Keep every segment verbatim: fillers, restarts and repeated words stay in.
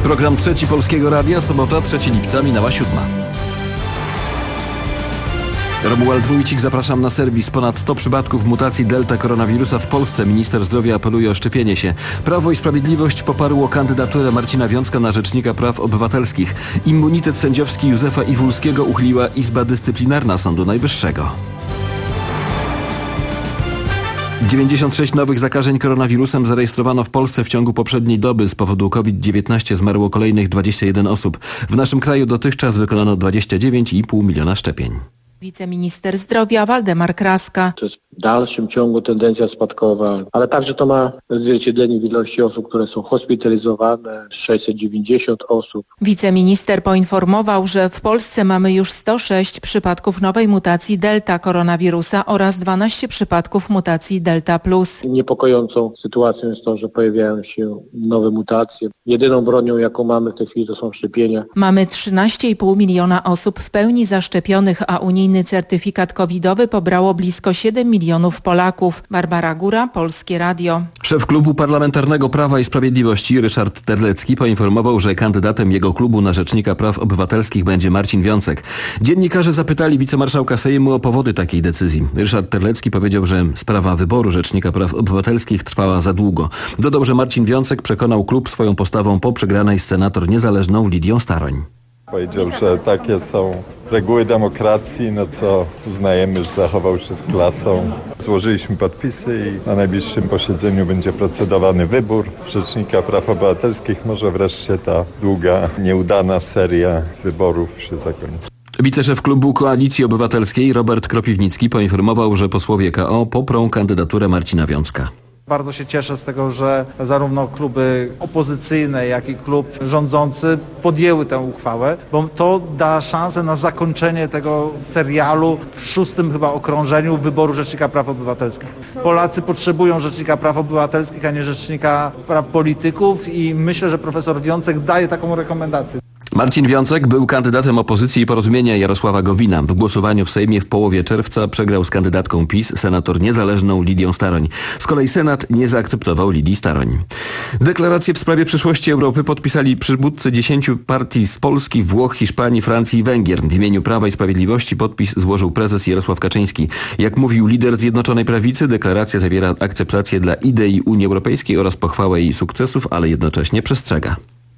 Program Trzeci Polskiego Radia, sobota, trzeciego lipca, minęła siódma. Romuald Wójcik, zapraszam na serwis. Ponad sto przypadków mutacji delta koronawirusa w Polsce. Minister zdrowia apeluje o szczepienie się. Prawo i Sprawiedliwość poparło kandydaturę Marcina Wiącka na Rzecznika Praw Obywatelskich. Immunitet sędziowski Józefa Iwulskiego uchyliła Izba Dyscyplinarna Sądu Najwyższego. dziewięćdziesiąt sześć nowych zakażeń koronawirusem zarejestrowano w Polsce w ciągu poprzedniej doby. Z powodu COVID dziewiętnaście zmarło kolejnych dwadzieścia jeden osób. W naszym kraju dotychczas wykonano dwadzieścia dziewięć i pół miliona szczepień. Wiceminister zdrowia Waldemar Kraska. To jest w dalszym ciągu tendencja spadkowa, ale także to ma odzwierciedlenie w ilości osób, które są hospitalizowane, sześćset dziewięćdziesiąt osób. Wiceminister poinformował, że w Polsce mamy już sto sześć przypadków nowej mutacji delta koronawirusa oraz dwanaście przypadków mutacji delta plus. Niepokojącą sytuacją jest to, że pojawiają się nowe mutacje. Jedyną bronią, jaką mamy w tej chwili, to są szczepienia. Mamy trzynaście i pół miliona osób w pełni zaszczepionych, a unijny certyfikat covidowy pobrało blisko siedem milionów Polaków. Barbara Góra, Polskie Radio. Szef Klubu Parlamentarnego Prawa i Sprawiedliwości Ryszard Terlecki poinformował, że kandydatem jego klubu na Rzecznika Praw Obywatelskich będzie Marcin Wiącek. Dziennikarze zapytali wicemarszałka Sejmu o powody takiej decyzji. Ryszard Terlecki powiedział, że sprawa wyboru Rzecznika Praw Obywatelskich trwała za długo. Dodał, że Marcin Wiącek przekonał klub swoją postawą po przegranej z senator niezależną Lidią Staroń. Powiedział, że takie są reguły demokracji, no co uznajemy, że zachował się z klasą. Złożyliśmy podpisy i na najbliższym posiedzeniu będzie procedowany wybór Rzecznika Praw Obywatelskich. Może wreszcie ta długa, nieudana seria wyborów się zakończy. Wiceszef klubu Koalicji Obywatelskiej Robert Kropiwnicki poinformował, że posłowie K O poprą kandydaturę Marcina Wiącka. Bardzo się cieszę z tego, że zarówno kluby opozycyjne, jak i klub rządzący podjęły tę uchwałę, bo to da szansę na zakończenie tego serialu w szóstym chyba okrążeniu wyboru Rzecznika Praw Obywatelskich. Polacy potrzebują Rzecznika Praw Obywatelskich, a nie Rzecznika Praw Polityków i myślę, że profesor Wiącek daje taką rekomendację. Marcin Wiącek był kandydatem opozycji i Porozumienia Jarosława Gowina. W głosowaniu w Sejmie w połowie czerwca przegrał z kandydatką PiS senator niezależną Lidią Staroń. Z kolei Senat nie zaakceptował Lidii Staroń. Deklarację w sprawie przyszłości Europy podpisali przywódcy dziesięciu partii z Polski, Włoch, Hiszpanii, Francji i Węgier. W imieniu Prawa i Sprawiedliwości podpis złożył prezes Jarosław Kaczyński. Jak mówił lider Zjednoczonej Prawicy, deklaracja zawiera akceptację dla idei Unii Europejskiej oraz pochwałę jej sukcesów, ale jednocześnie przestrzega.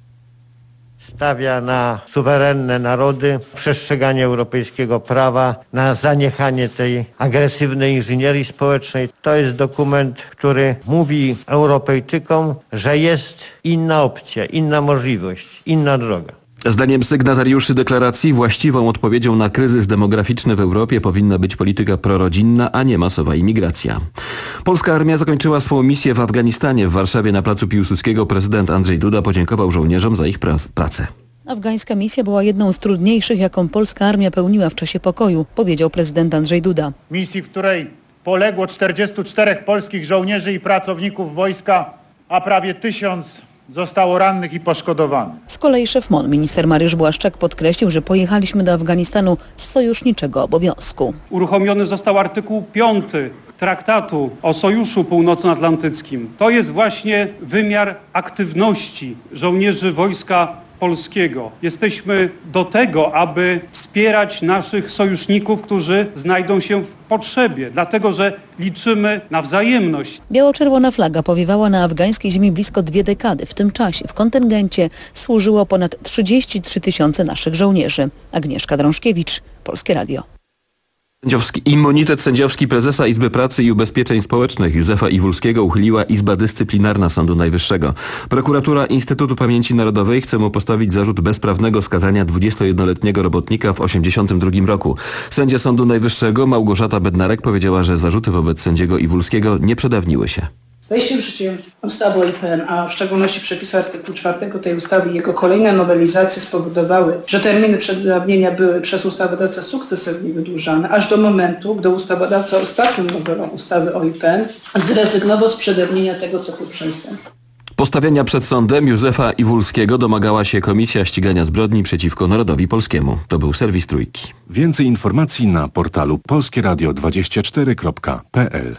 Stawia na suwerenne narody, przestrzeganie europejskiego prawa, na zaniechanie tej agresywnej inżynierii społecznej. To jest dokument, który mówi Europejczykom, że jest inna opcja, inna możliwość, inna droga. Zdaniem sygnatariuszy deklaracji właściwą odpowiedzią na kryzys demograficzny w Europie powinna być polityka prorodzinna, a nie masowa imigracja. Polska armia zakończyła swoją misję w Afganistanie. W Warszawie na placu Piłsudskiego prezydent Andrzej Duda podziękował żołnierzom za ich pra- pracę. Afgańska misja była jedną z trudniejszych, jaką polska armia pełniła w czasie pokoju, powiedział prezydent Andrzej Duda. Misji, w której poległo czterdziestu czterech polskich żołnierzy i pracowników wojska, a prawie tysiąc zostało rannych i poszkodowanych. Z kolei szef M O N, minister Mariusz Błaszczak, podkreślił, że pojechaliśmy do Afganistanu z sojuszniczego obowiązku. Uruchomiony został artykuł piąty Traktatu o Sojuszu Północnoatlantyckim. To jest właśnie wymiar aktywności żołnierzy Wojska Polskiego. Jesteśmy do tego, aby wspierać naszych sojuszników, którzy znajdą się w potrzebie, dlatego że liczymy na wzajemność. Biało-czerwona flaga powiewała na afgańskiej ziemi blisko dwie dekady. W tym czasie w kontyngencie służyło ponad trzydzieści trzy tysiące naszych żołnierzy. Agnieszka Drążkiewicz, Polskie Radio. Sędziowski, immunitet sędziowski prezesa Izby Pracy i Ubezpieczeń Społecznych Józefa Iwulskiego uchyliła Izba Dyscyplinarna Sądu Najwyższego. Prokuratura Instytutu Pamięci Narodowej chce mu postawić zarzut bezprawnego skazania dwudziestojednoletniego robotnika w osiemdziesiątym drugim roku. Sędzia Sądu Najwyższego Małgorzata Bednarek powiedziała, że zarzuty wobec sędziego Iwulskiego nie przedawniły się. Wejście w życie ustawy o I P N, a w szczególności przepisy artykułu czwartego tej ustawy i jego kolejne nowelizacje spowodowały, że terminy przedawnienia były przez ustawodawcę sukcesywnie wydłużane, aż do momentu, gdy ustawodawca ostatnią nowelą ustawy o I P N zrezygnował z przedawnienia tego typu przestępstw. Postawienia przed sądem Józefa Iwulskiego domagała się Komisja Ścigania Zbrodni przeciwko Narodowi Polskiemu. To był serwis Trójki. Więcej informacji na portalu polskie radio dwadzieścia cztery kropka p l.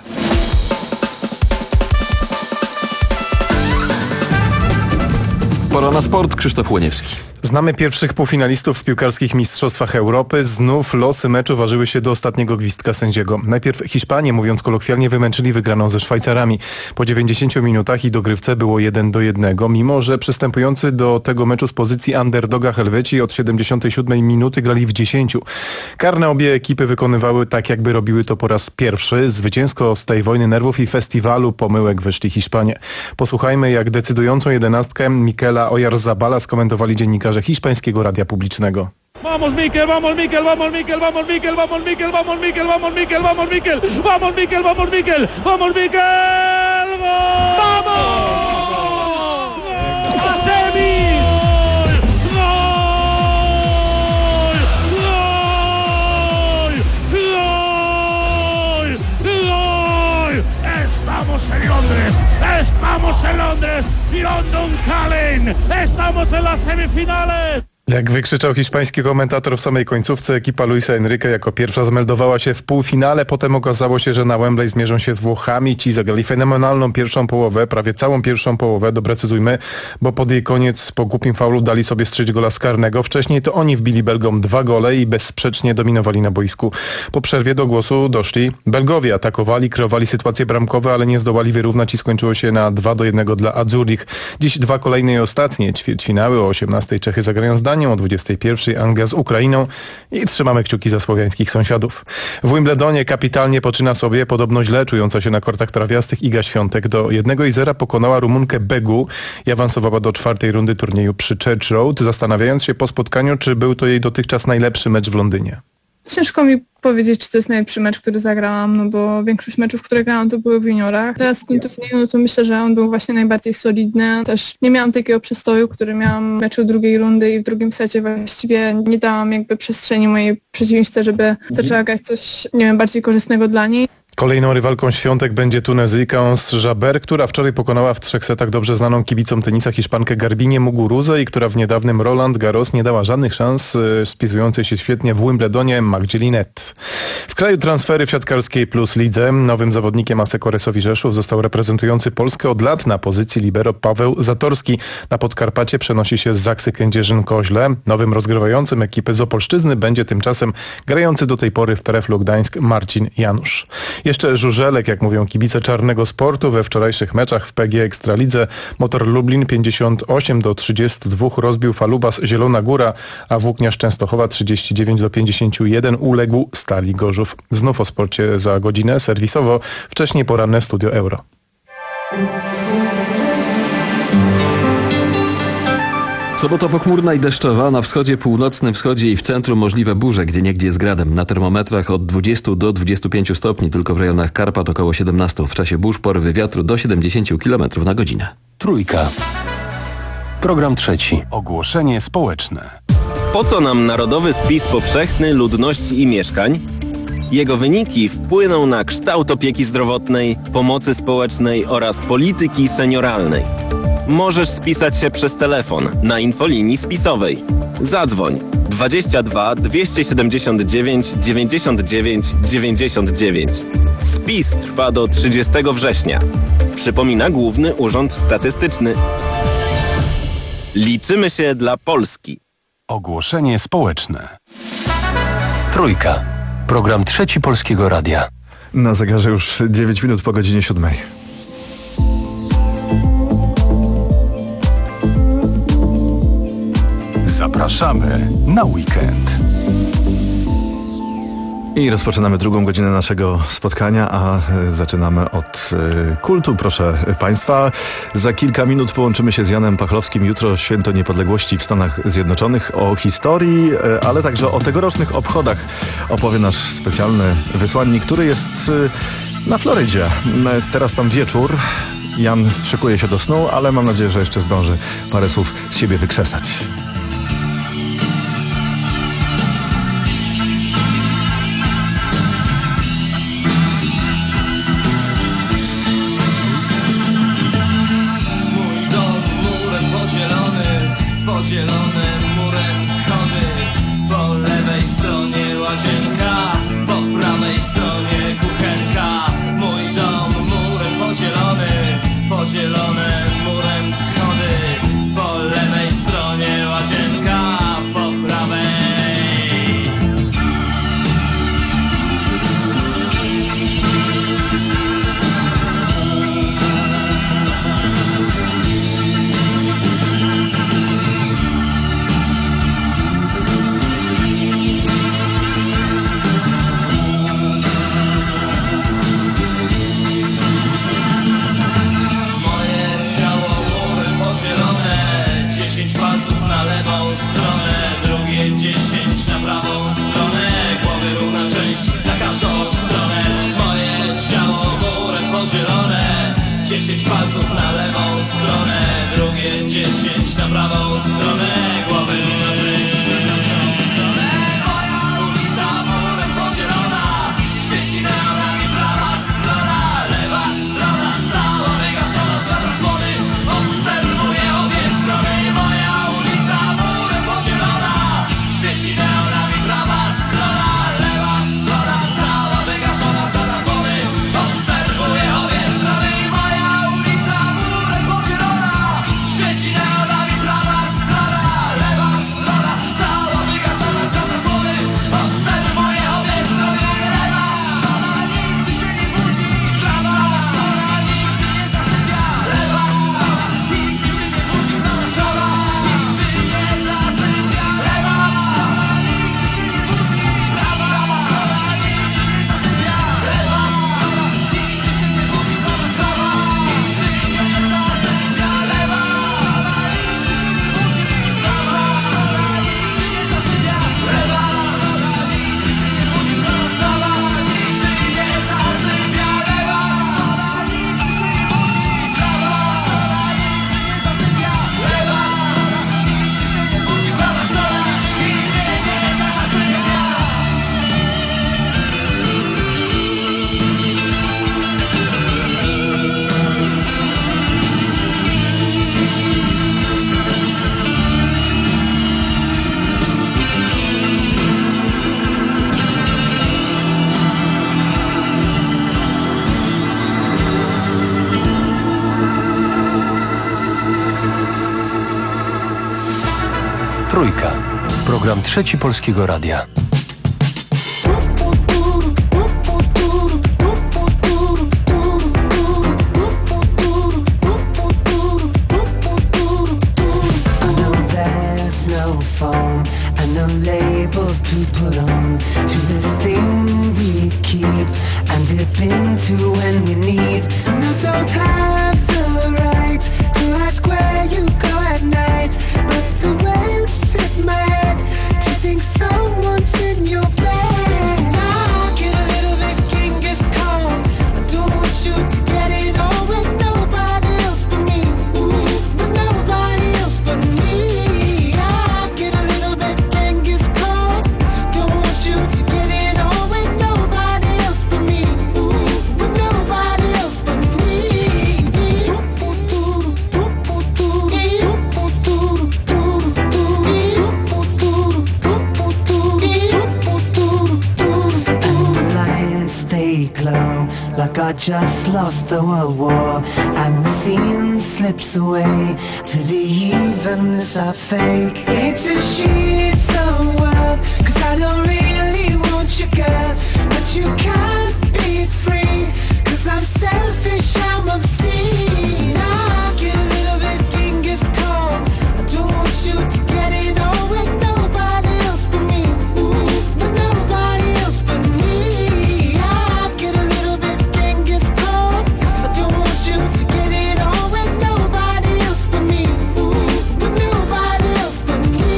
Pora na sport. Krzysztof Łoniewski. Znamy pierwszych półfinalistów w piłkarskich mistrzostwach Europy. Znów losy meczu ważyły się do ostatniego gwizdka sędziego. Najpierw Hiszpanie, mówiąc kolokwialnie, wymęczyli wygraną ze Szwajcarami. Po dziewięćdziesięciu minutach i dogrywce było jeden do jednego, mimo że przystępujący do tego meczu z pozycji underdoga Helweci od siedemdziesiątej siódmej minuty grali w dziesięciu. Karne obie ekipy wykonywały tak, jakby robiły to po raz pierwszy. Zwycięsko z tej wojny nerwów i festiwalu pomyłek wyszli Hiszpanie. Posłuchajmy, jak decydującą jedenastkę Mikela Oyarzabala skomentowali dziennikarze hiszpańskiego radia publicznego. Vamos Mikel, vamos Mikel, vamos Mikel, vamos Mikel, vamos Mikel, vamos Mikel, vamos Mikel, vamos Mikel, vamos Mikel, vamos Mikel, vamos Mikel, vamos! ¡Semis! ¡Gol! ¡Gol! ¡Gol! ¡Gol! Estamos en Londres, estamos en Londres, London Calling, estamos en las semifinales. Jak wykrzyczał hiszpański komentator w samej końcówce, ekipa Luisa Enrique jako pierwsza zameldowała się w półfinale. Potem okazało się, że na Wembley zmierzą się z Włochami. Ci zagrali fenomenalną pierwszą połowę, prawie całą pierwszą połowę, doprecyzujmy, bo pod jej koniec po głupim faulu dali sobie strzelić gola z karnego. Wcześniej to oni wbili Belgom dwa gole i bezsprzecznie dominowali na boisku. Po przerwie do głosu doszli Belgowie. Atakowali, kreowali sytuacje bramkowe, ale nie zdołali wyrównać i skończyło się na dwa do jednego dla Azzurrich. Dziś dwa kolejne i ostatnie ćwierćfinały. O osiemnastej Czechy zagrają z Danią, o dwudziestej pierwszej Anglia z Ukrainą i trzymamy kciuki za słowiańskich sąsiadów. W Wimbledonie kapitalnie poczyna sobie podobno źle czująca się na kortach trawiastych Iga Świątek. Do jednego do zera pokonała Rumunkę Begu i awansowała do czwartej rundy turnieju przy Church Road, zastanawiając się po spotkaniu, czy był to jej dotychczas najlepszy mecz w Londynie. Ciężko mi powiedzieć, czy to jest najlepszy mecz, który zagrałam, no bo większość meczów, które grałam, to były w juniorach. Teraz w tym turnieju, no to myślę, że on był właśnie najbardziej solidny. Też nie miałam takiego przystoju, który miałam w meczu drugiej rundy i w drugim secie właściwie nie dałam jakby przestrzeni mojej przeciwniczce, żeby zaczęła grać coś, nie wiem, bardziej korzystnego dla niej. Kolejną rywalką Świątek będzie Tunezyjka Ons Jabeur, która wczoraj pokonała w trzech setach dobrze znaną kibicom tenisa Hiszpankę Garbinię Muguruzę i która w niedawnym Roland Garros nie dała żadnych szans spisującej się świetnie w Wimbledonie Magdzie Linette. W kraju transfery w siatkarskiej Plus Lidze. Nowym zawodnikiem Asseco Resowi Rzeszów został reprezentujący Polskę od lat na pozycji libero Paweł Zatorski. Na Podkarpacie przenosi się z Zaksy Kędzierzyn-Koźle. Nowym rozgrywającym ekipy z Opolszczyzny będzie tymczasem grający do tej pory w Treflu Gdańsk Marcin Janusz. Jeszcze żużelek, jak mówią kibice czarnego sportu. We wczorajszych meczach w P G Ekstralidze Motor Lublin pięćdziesiąt osiem do trzydziestu dwóch rozbił Falubas Zielona Góra, a Włókniarz Częstochowa trzydzieści dziewięć do pięćdziesięciu jeden uległ Stali Gorzów. Znów o sporcie za godzinę, serwisowo, wcześniej poranne Studio Euro. Sobota pochmurna i deszczowa, na wschodzie, północnym wschodzie i w centrum możliwe burze, gdzieniegdzie z gradem. Na termometrach od dwudziestu do dwudziestu pięciu stopni, tylko w rejonach Karpat około siedemnastu. W czasie burz porywy wiatru do siedemdziesięciu kilometrów na godzinę. Trójka. Program trzeci. Ogłoszenie społeczne. Po co nam Narodowy Spis Powszechny Ludności i Mieszkań? Jego wyniki wpłyną na kształt opieki zdrowotnej, pomocy społecznej oraz polityki senioralnej. Możesz spisać się przez telefon na infolinii spisowej. Zadzwoń dwadzieścia dwa dwieście siedemdziesiąt dziewięć dziewięćdziesiąt dziewięć dziewięćdziesiąt dziewięć. Spis trwa do trzydziestego września. Przypomina Główny Urząd Statystyczny. Liczymy się dla Polski. Ogłoszenie społeczne. Trójka. Program trzeci Polskiego Radia. Na zegarze już dziewięć minut po godzinie siódmej. Zapraszamy na weekend. I rozpoczynamy drugą godzinę naszego spotkania, a zaczynamy od kultu, proszę Państwa. Za kilka minut połączymy się z Janem Pachlowskim. Jutro Święto Niepodległości w Stanach Zjednoczonych. O historii, ale także o tegorocznych obchodach opowie nasz specjalny wysłannik, który jest na Florydzie. Teraz tam wieczór. Jan szykuje się do snu, ale mam nadzieję, że jeszcze zdąży parę słów z siebie wykrzesać. Zielonym murem schody, po lewej stronie łazienka, po prawej stronie kuchenka. Mój dom murem podzielony, podzielony murem schody, po lewej stronę, drugie dziesięć na prawą stronę. Głowy równa część na każdą stronę. Moje ciało murem podzielone, dziesięć palców na lewą stronę, drugie dziesięć na prawą stronę. Głowy równa część na każdą stronę. Moja ulica murem podzielona, świeci neonami prawa strona, lewa strona cała wygaszona za zasłony. Obserwuję obie strony. Moja ulica murem podzielona, świeci neonami prawa strona, lewa strona cała wygaszona za zasłony. Obserwuję obie strony. Moja ulica murem podzielona, świeci neonami prawa strona, lewa strona cała wygaszona za zasłony. Obserwuję obie strony. Lewa strona nigdy się nie budzi, prawa strona nigdy nie zasypia. Lewa strona nigdy się nie budzi, prawa strona nigdy nie zasypia. Lewa strona nigdy się nie budzi, prawa strona nigdy nie zasypia. Lewa strona nigdy się nie budzi, prawa strona nigdy nie zasypia. Lewa strona nigdy się nie budzi, prawa strona nigdy nie zasypia. Lewa strona nigdy się nie budzi, prawa strona nigdy nie zasypia. Lewa strona nigdy się nie budzi, prawa strona nigdy nie zasypia. Lewa strona nigdy się nie budzi, prawa strona nigdy nie zasypia. Trójka. Program Trzeci Polskiego Radia. There's no phone and no labels to put on to this thing we keep and dip into when we need. And I don't have the right to ask where you go at night, but the waves hit my head to think someone's in your bed. I get a little bit Genghis Khan. I don't want you to get it on with nobody else but me. With nobody else but me. I get a little bit Genghis Khan. Don't want you to get it on with nobody else but me. With nobody else but me. And the lights they glow like I just lost the world war, and the scene slips away to the evenness I fake. It's a sheet's own world, cause I don't really want you, girl, but you can't be free, cause I'm selfish, I'm obscene. I get a little bit Genghis Khan. I don't want you to get it on with nobody else but me. With nobody else but me. I get a little bit Genghis Khan. I don't want you to get it on with nobody else but me. With nobody else but me.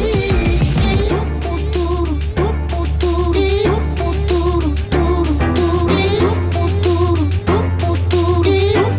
And the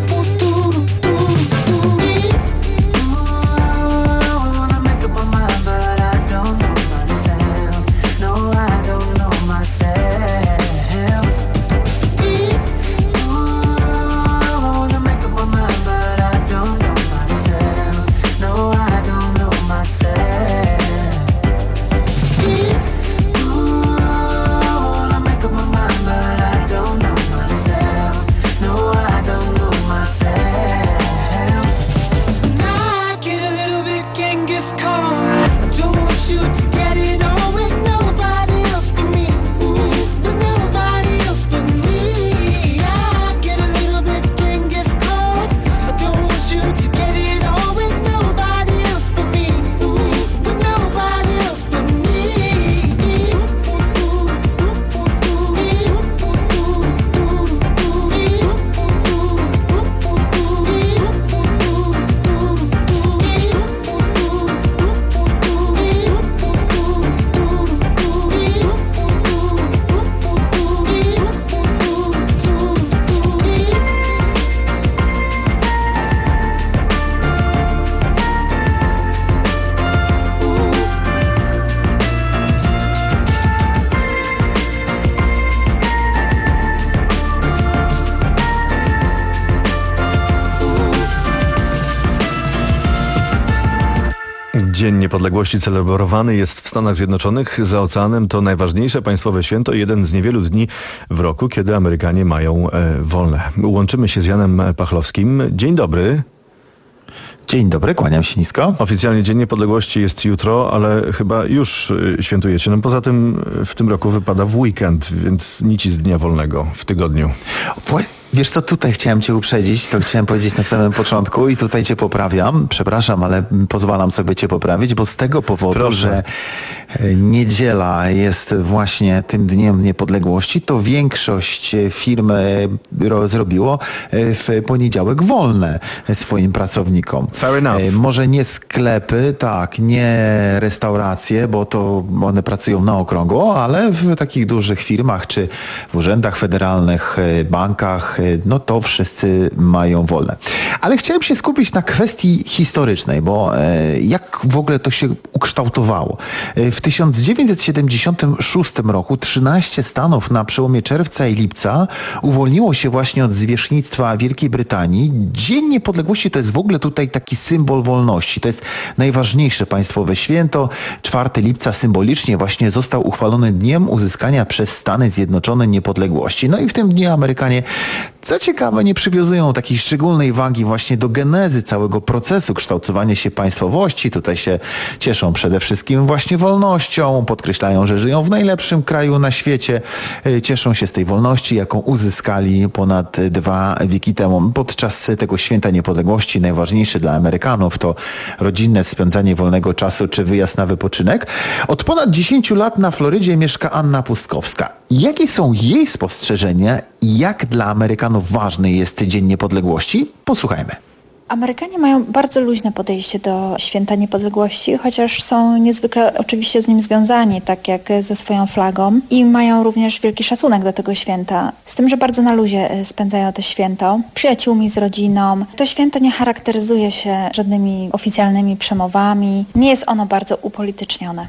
Dzień Niepodległości celebrowany jest w Stanach Zjednoczonych. Za oceanem to najważniejsze państwowe święto, jeden z niewielu dni w roku, kiedy Amerykanie mają e, wolne. Łączymy się z Janem Pachlowskim. Dzień dobry. Dzień dobry, kłaniam się nisko. Oficjalnie Dzień Niepodległości jest jutro, ale chyba już świętujecie. No poza tym w tym roku wypada w weekend, więc nic z dnia wolnego w tygodniu. Wiesz co, tutaj chciałem cię uprzedzić, to chciałem powiedzieć na samym początku i tutaj cię poprawiam. Przepraszam, ale pozwalam sobie cię poprawić, bo z tego powodu, Proszę. że niedziela jest właśnie tym Dniem Niepodległości, to większość firm zrobiło w poniedziałek wolne swoim pracownikom. Fair enough. Może nie sklepy, tak, nie restauracje, bo to one pracują na okrągło, ale w takich dużych firmach czy w urzędach federalnych, bankach, no to wszyscy mają wolne. Ale chciałem się skupić na kwestii historycznej, bo jak w ogóle to się ukształtowało. W tysiąc dziewięćset siedemdziesiątym szóstym roku trzynaście stanów na przełomie czerwca i lipca uwolniło się właśnie od zwierzchnictwa Wielkiej Brytanii. Dzień Niepodległości to jest w ogóle tutaj taki symbol wolności. To jest najważniejsze państwowe święto. czwartego lipca symbolicznie właśnie został uchwalony dniem uzyskania przez Stany Zjednoczone niepodległości. No i w tym dniu Amerykanie, co ciekawe, nie przywiązują takiej szczególnej wagi właśnie do genezy całego procesu kształtowania się państwowości. Tutaj się cieszą przede wszystkim właśnie wolnością, podkreślają, że żyją w najlepszym kraju na świecie, cieszą się z tej wolności, jaką uzyskali ponad dwa wieki temu. Podczas tego święta niepodległości najważniejsze dla Amerykanów to rodzinne spędzanie wolnego czasu czy wyjazd na wypoczynek. Od ponad dziesięciu lat na Florydzie mieszka Anna Pustkowska. Jakie są jej spostrzeżenia i jak dla Amerykanów ważny jest Dzień Niepodległości? Posłuchajmy. Amerykanie mają bardzo luźne podejście do święta niepodległości, chociaż są niezwykle oczywiście z nim związani, tak jak ze swoją flagą, i mają również wielki szacunek do tego święta. Z tym, że bardzo na luzie spędzają to święto, przyjaciółmi, z rodziną. To święto nie charakteryzuje się żadnymi oficjalnymi przemowami, nie jest ono bardzo upolitycznione.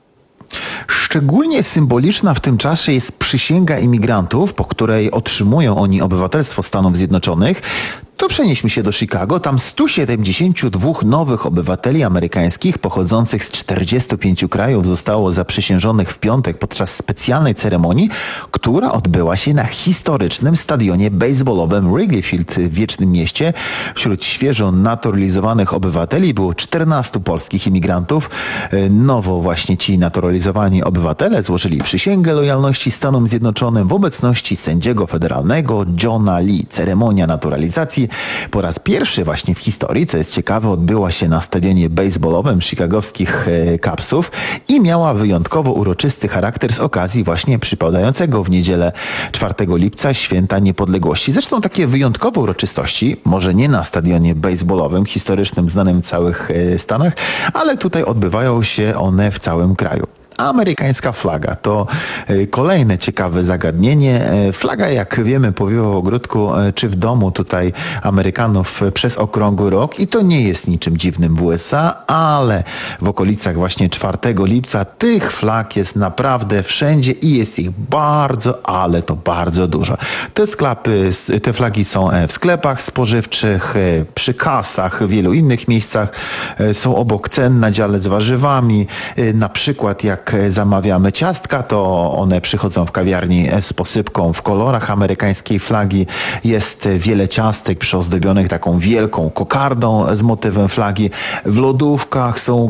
Szczególnie symboliczna w tym czasie jest przysięga imigrantów, po której otrzymują oni obywatelstwo Stanów Zjednoczonych. To przenieśmy się do Chicago. Tam stu siedemdziesięciu dwóch nowych obywateli amerykańskich pochodzących z czterdziestu pięciu krajów zostało zaprzysiężonych w piątek podczas specjalnej ceremonii, która odbyła się na historycznym stadionie baseballowym Wrigley Field w Wiecznym Mieście. Wśród świeżo naturalizowanych obywateli było czternastu polskich imigrantów. Nowo właśnie ci naturalizowani obywatele złożyli przysięgę lojalności Stanom Zjednoczonym w obecności sędziego federalnego Johna Lee. Ceremonia naturalizacji po raz pierwszy właśnie w historii, co jest ciekawe, odbyła się na stadionie baseballowym chicagowskich Cubsów i miała wyjątkowo uroczysty charakter z okazji właśnie przypadającego w niedzielę czwartego lipca Święta Niepodległości. Zresztą takie wyjątkowe uroczystości, może nie na stadionie baseballowym, historycznym, znanym w całych Stanach, ale tutaj odbywają się one w całym kraju. Amerykańska flaga to kolejne ciekawe zagadnienie. Flaga, jak wiemy, powiewa w ogródku czy w domu tutaj Amerykanów przez okrągły rok i to nie jest niczym dziwnym w U S A, ale w okolicach właśnie czwartego lipca tych flag jest naprawdę wszędzie i jest ich bardzo, ale to bardzo dużo. Te sklepy, te flagi są w sklepach spożywczych, przy kasach, w wielu innych miejscach, są obok cen na dziale z warzywami, na przykład jak Jak zamawiamy ciastka, to one przychodzą w kawiarni z posypką w kolorach amerykańskiej flagi. Jest wiele ciastek przyozdobionych taką wielką kokardą z motywem flagi. W lodówkach są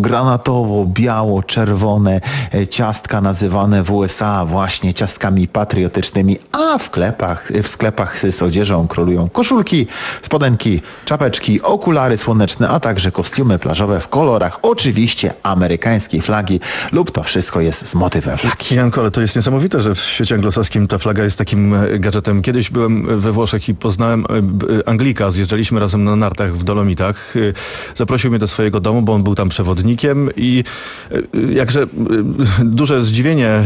granatowo-biało-czerwone ciastka nazywane w U S A właśnie ciastkami patriotycznymi, a w sklepach, w sklepach z odzieżą królują koszulki, spodenki, czapeczki, okulary słoneczne, a także kostiumy plażowe w kolorach oczywiście amerykańskiej flagi lub to wszystko jest z motywem flagi. Janko, ale to jest niesamowite, że w świecie anglosaskim ta flaga jest takim gadżetem. Kiedyś byłem we Włoszech i poznałem Anglika, zjeżdżaliśmy razem na nartach w Dolomitach. Zaprosił mnie do swojego domu, bo on był tam przewodnikiem i jakże duże zdziwienie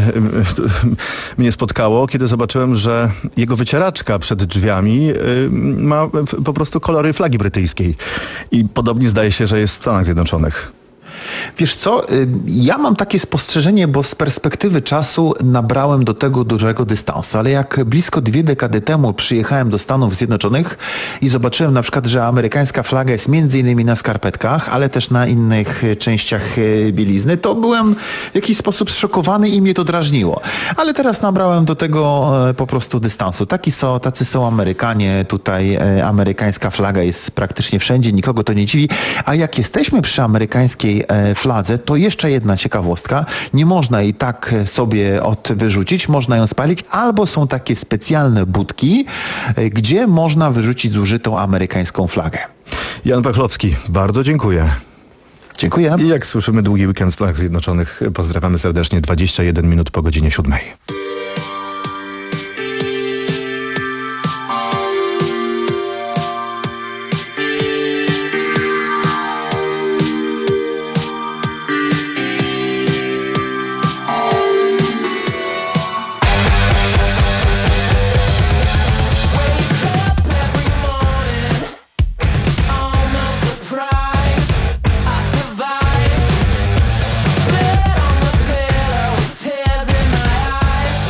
mnie spotkało, kiedy zobaczyłem, że jego wycieraczka przed drzwiami ma po prostu kolory flagi brytyjskiej. I podobnie zdaje się, że jest w Stanach Zjednoczonych. Wiesz co, ja mam takie spostrzeżenie, bo z perspektywy czasu nabrałem do tego dużego dystansu, ale jak blisko dwie dekady temu przyjechałem do Stanów Zjednoczonych i zobaczyłem na przykład, że amerykańska flaga jest między innymi na skarpetkach, ale też na innych częściach bielizny, to byłem w jakiś sposób zszokowany i mnie to drażniło. Ale teraz nabrałem do tego po prostu dystansu. Taki są, tacy są Amerykanie, tutaj amerykańska flaga jest praktycznie wszędzie, nikogo to nie dziwi. A jak jesteśmy przy amerykańskiej fladze, to jeszcze jedna ciekawostka. Nie można jej tak sobie od wyrzucić, można ją spalić, albo są takie specjalne budki, gdzie można wyrzucić zużytą amerykańską flagę. Jan Pachlowski, bardzo dziękuję. Dziękuję. I jak słyszymy, długi weekend w Stanach Zjednoczonych. Pozdrawiamy serdecznie. dwadzieścia jeden minut po godzinie siódmej. Tears in my eyes.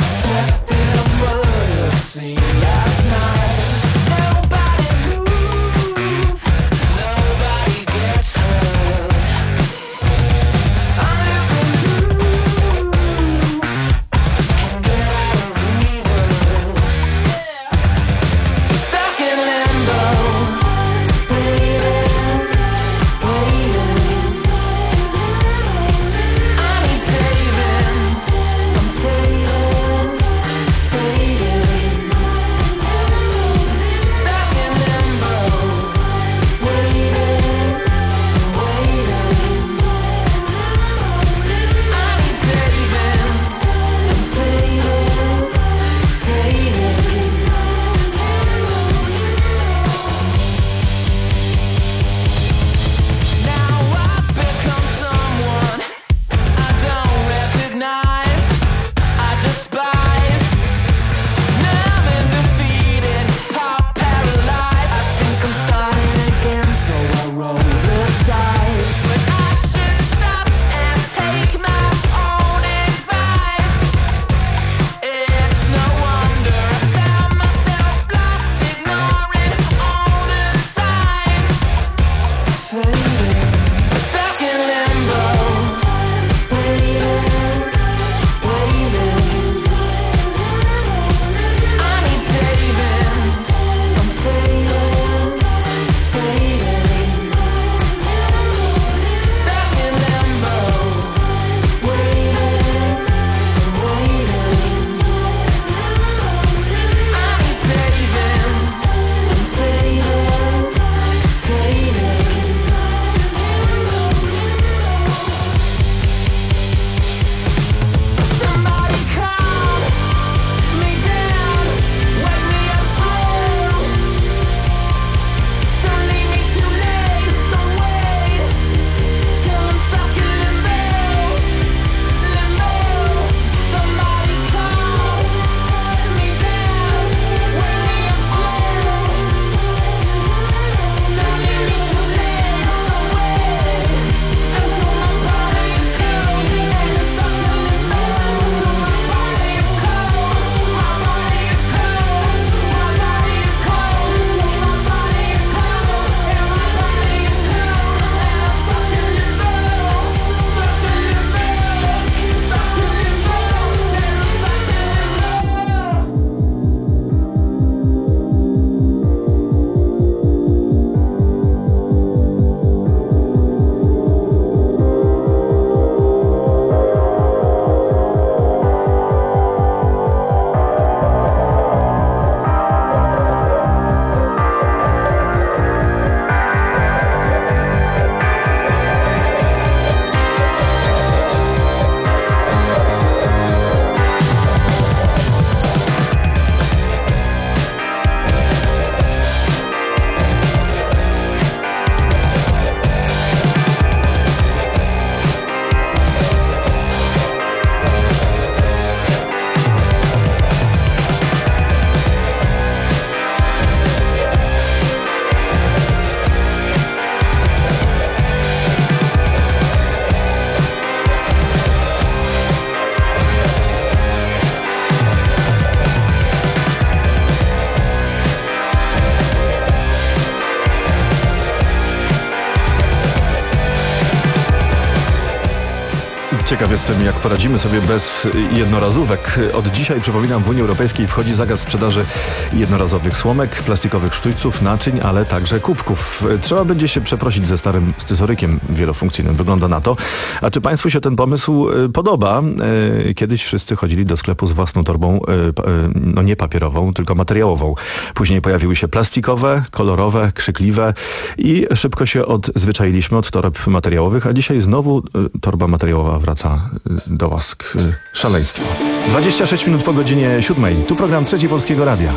Ciekaw jestem, jak poradzimy sobie bez jednorazówek. Od dzisiaj, przypominam, w Unii Europejskiej wchodzi zakaz sprzedaży jednorazowych słomek, plastikowych sztućców, naczyń, ale także kubków. Trzeba będzie się przeprosić ze starym scyzorykiem wielofunkcyjnym. Wygląda na to. A czy Państwu się ten pomysł podoba? Kiedyś wszyscy chodzili do sklepu z własną torbą, no nie papierową, tylko materiałową. Później pojawiły się plastikowe, kolorowe, krzykliwe i szybko się odzwyczailiśmy od torb materiałowych, a dzisiaj znowu torba materiałowa wraca do łask. Szaleństwo. dwadzieścia sześć minut po godzinie siódmej. Tu program Trzeci Polskiego Radia.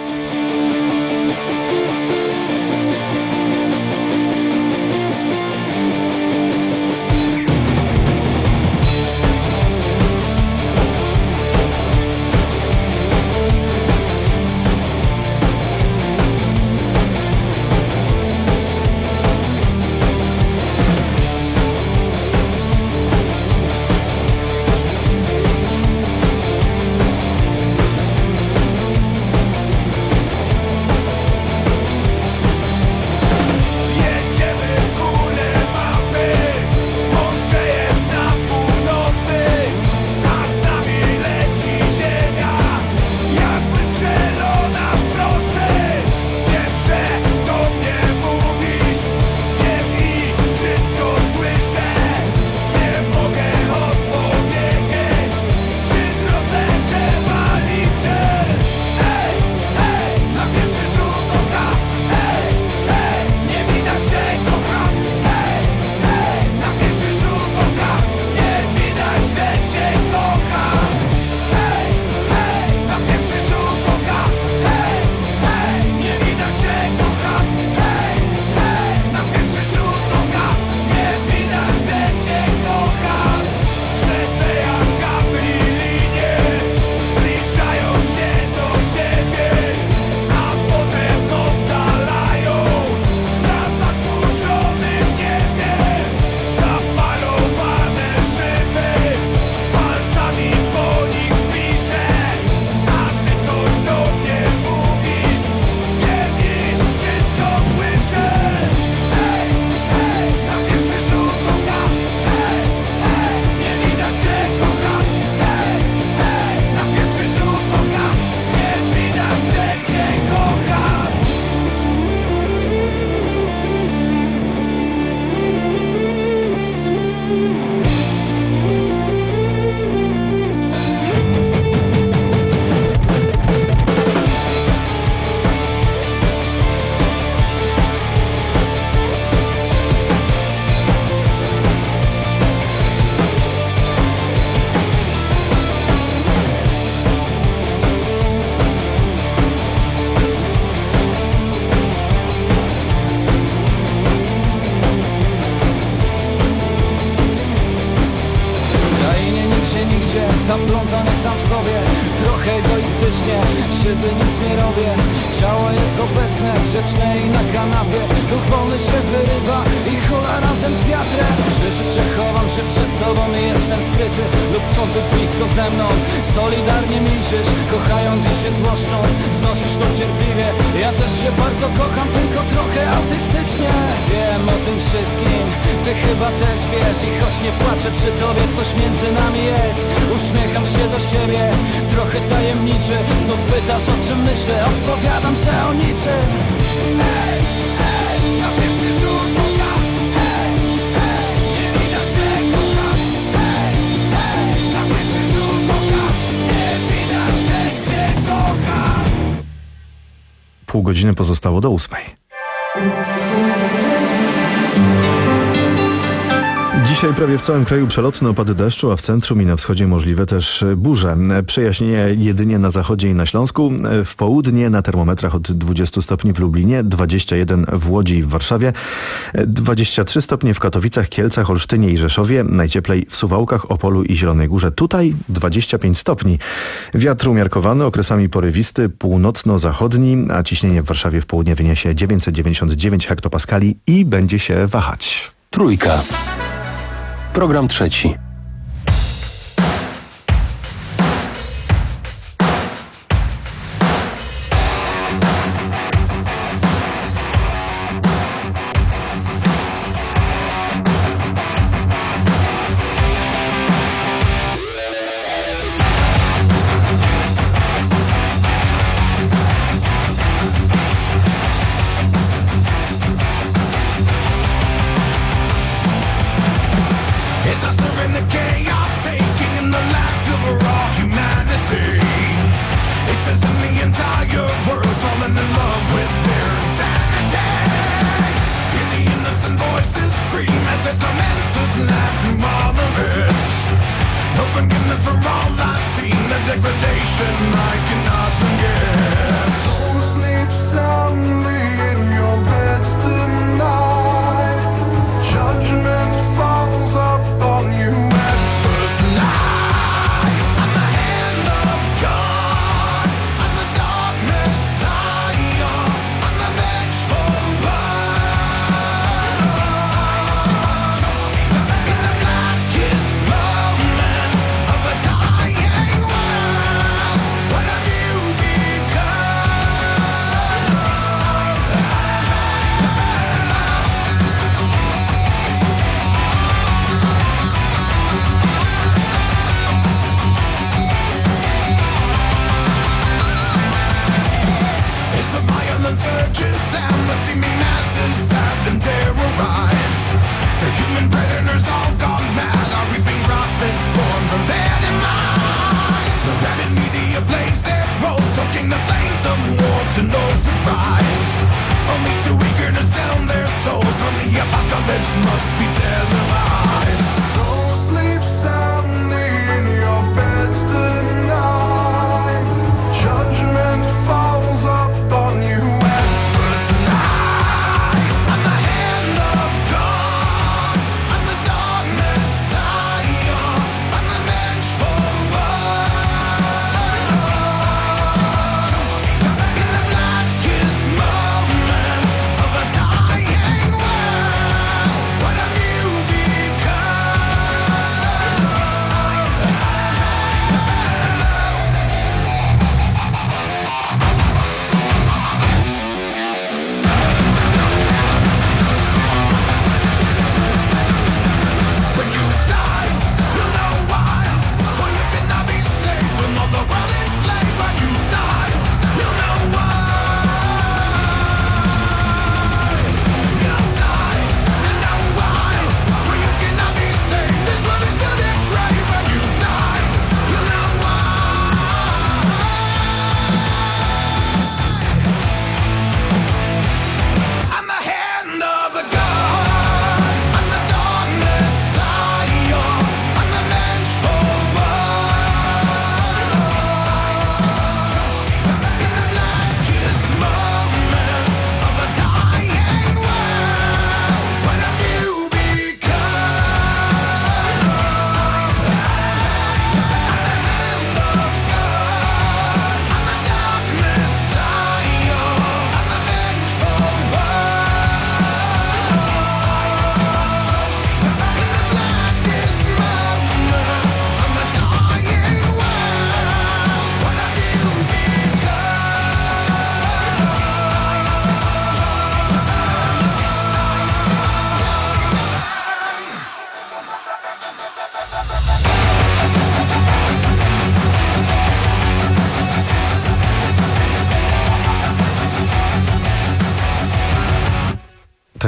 Zaplątany sam w sobie, trochę egoistycznie siedzę, nic nie robię. Ciało jest obecne, grzeczne i na kanapie. Duch wolny się wyrywa i hula razem z wiatrem. Rzeczy przechowam się przed tobą i jestem skryty, lub chcący blisko ze mną. Solidarnie milczysz, kochając i się złoszcząc, znosisz to cierpliwie. Ja też cię bardzo kocham, tylko trochę autystycznie. Wiem o tym wszystkim, ty chyba też wiesz. I choć nie płaczę przy tobie, coś między nami jest. Uśmiecham się do siebie, trochę tajemniczy. Znów pytasz, o czym myślę, odpowiadam, że o niczym. Ej, ej, na pierwszy rzut oka. Ej, ej, nie widać, że kocham. Ej, ej, na pierwszy rzut oka. Nie widać, że cię kocham. Pół godziny pozostało do ósmej. Dzisiaj prawie w całym kraju przelotne opady deszczu, a w centrum i na wschodzie możliwe też burze. Przejaśnienia jedynie na zachodzie i na Śląsku. W południe na termometrach od dwudziestu stopni w Lublinie, dwudziestu jeden w Łodzi i w Warszawie, dwadzieścia trzy stopnie w Katowicach, Kielcach, Olsztynie i Rzeszowie, najcieplej w Suwałkach, Opolu i Zielonej Górze. Tutaj dwadzieścia pięć stopni. Wiatr umiarkowany, okresami porywisty, północno-zachodni, a ciśnienie w Warszawie w południe wyniesie dziewięćset dziewięćdziesiąt dziewięć hektopaskali i będzie się wahać. Trójka. Program trzeci.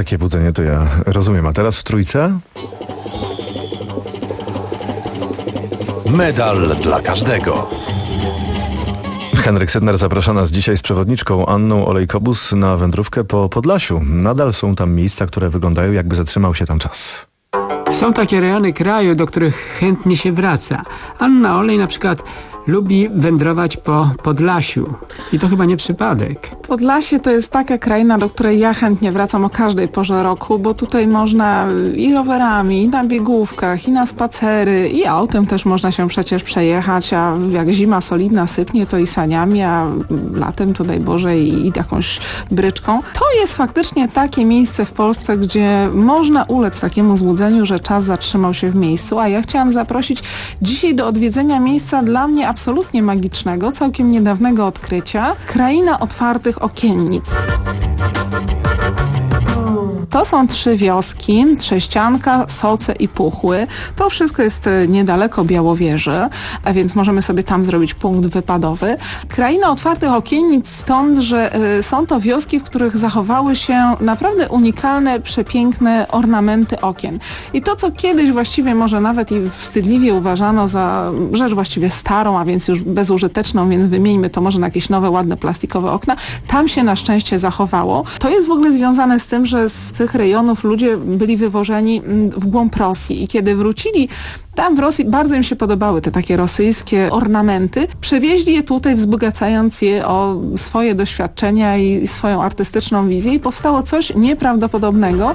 takie budzenie to ja rozumiem. A teraz w trójce? Medal dla każdego. Henryk Sydner zaprasza nas dzisiaj z przewodniczką Anną Olejkobus na wędrówkę po Podlasiu. Nadal są tam miejsca, które wyglądają, jakby zatrzymał się tam czas. Są takie rejony kraju, do których chętnie się wraca. Anna Olej na przykład lubi wędrować po Podlasiu. I to chyba nie przypadek. Podlasie to jest taka kraina, do której ja chętnie wracam o każdej porze roku, bo tutaj można i rowerami, i na biegówkach, i na spacery, i autem też można się przecież przejechać, a jak zima solidna sypnie, to i saniami, a latem to daj Boże i, i jakąś bryczką. To jest faktycznie takie miejsce w Polsce, gdzie można ulec takiemu złudzeniu, że czas zatrzymał się w miejscu, a ja chciałam zaprosić dzisiaj do odwiedzenia miejsca dla mnie absolutnie magicznego, całkiem niedawnego odkrycia. Kraina otwartych okiennic. To są trzy wioski, Trześcianka, Soce i Puchły. To wszystko jest niedaleko Białowieży, a więc możemy sobie tam zrobić punkt wypadowy. Kraina otwartych okiennic stąd, że są to wioski, w których zachowały się naprawdę unikalne, przepiękne ornamenty okien. I to, co kiedyś właściwie może nawet i wstydliwie uważano za rzecz właściwie starą, a więc już bezużyteczną, więc wymieńmy to może na jakieś nowe, ładne, plastikowe okna, tam się na szczęście zachowało. To jest w ogóle związane z tym, że z tych rejonów ludzie byli wywożeni w głąb Rosji i kiedy wrócili tam w Rosji, bardzo im się podobały te takie rosyjskie ornamenty. Przewieźli je tutaj, wzbogacając je o swoje doświadczenia i swoją artystyczną wizję i powstało coś nieprawdopodobnego.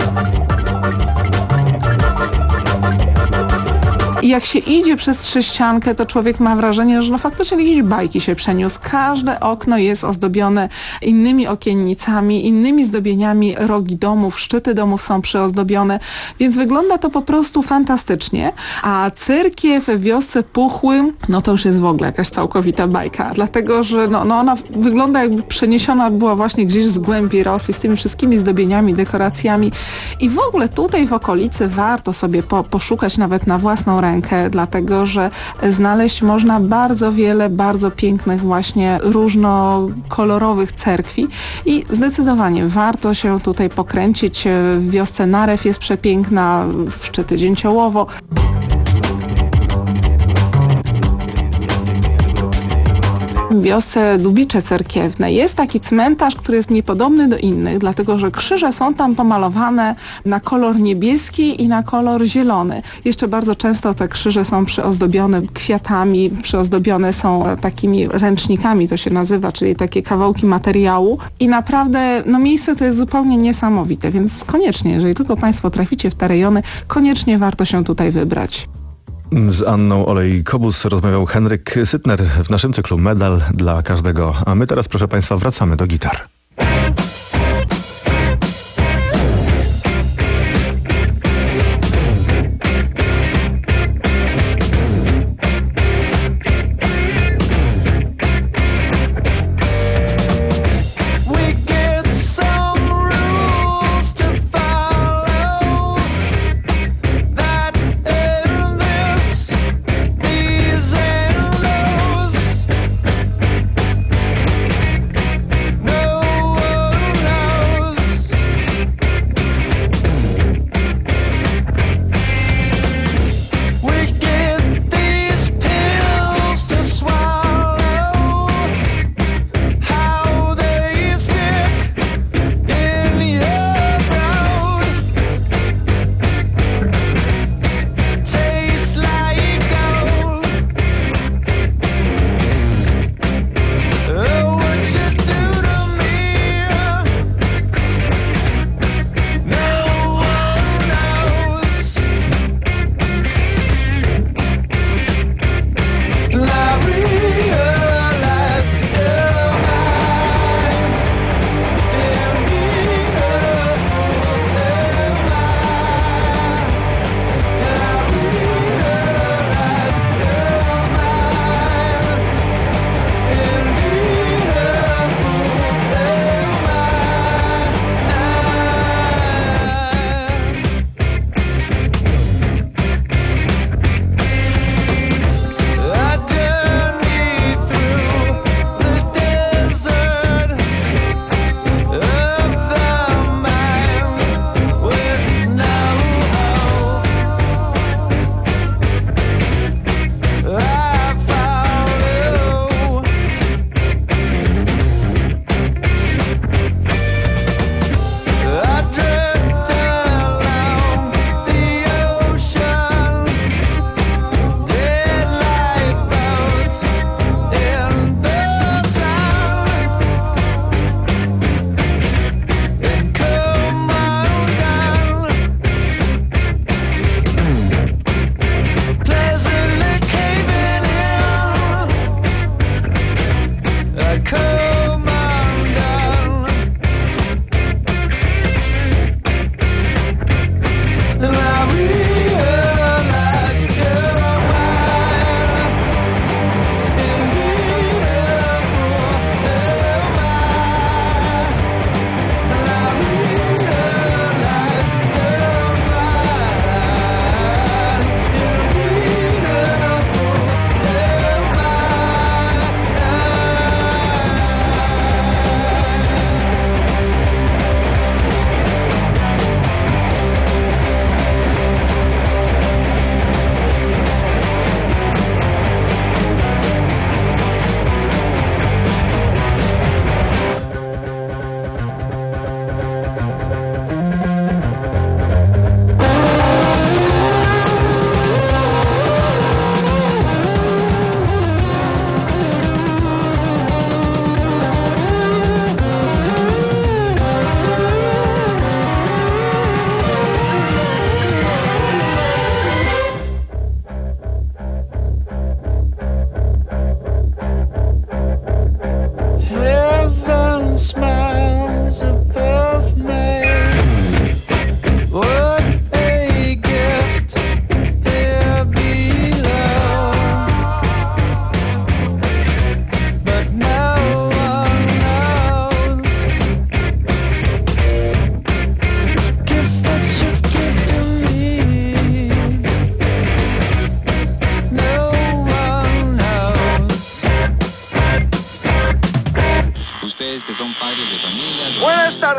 I jak się idzie przez Trześciankę, to człowiek ma wrażenie, że no faktycznie jakieś bajki się przeniósł. Każde okno jest ozdobione innymi okiennicami, innymi zdobieniami, rogi domów, szczyty domów są przyozdobione, więc wygląda to po prostu fantastycznie. A cyrkiew w wiosce Puchły, no to już jest w ogóle jakaś całkowita bajka, dlatego że no, no ona wygląda jakby przeniesiona była właśnie gdzieś z głębi Rosji, z tymi wszystkimi zdobieniami, dekoracjami i w ogóle tutaj w okolicy warto sobie po, poszukać nawet na własną rękę, dlatego że znaleźć można bardzo wiele bardzo pięknych właśnie różnokolorowych cerkwi i zdecydowanie warto się tutaj pokręcić. W wiosce Narew jest przepiękna, w Szczyty Dzięciołowo. W wiosce Dubicze Cerkiewne jest taki cmentarz, który jest niepodobny do innych, dlatego że krzyże są tam pomalowane na kolor niebieski i na kolor zielony. Jeszcze bardzo często te krzyże są przyozdobione kwiatami, przyozdobione są takimi ręcznikami, to się nazywa, czyli takie kawałki materiału i naprawdę no miejsce to jest zupełnie niesamowite, więc koniecznie, jeżeli tylko Państwo traficie w te rejony, koniecznie warto się tutaj wybrać. Z Anną Olejkobus rozmawiał Henryk Sydner w naszym cyklu Medal dla każdego. A my teraz, proszę Państwa, wracamy do gitar. No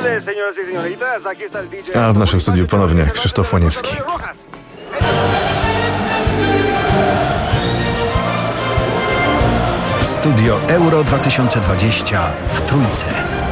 A w naszym studiu ponownie Krzysztof Łaniewski. Studio Euro dwa tysiące dwadzieścia w Trójce.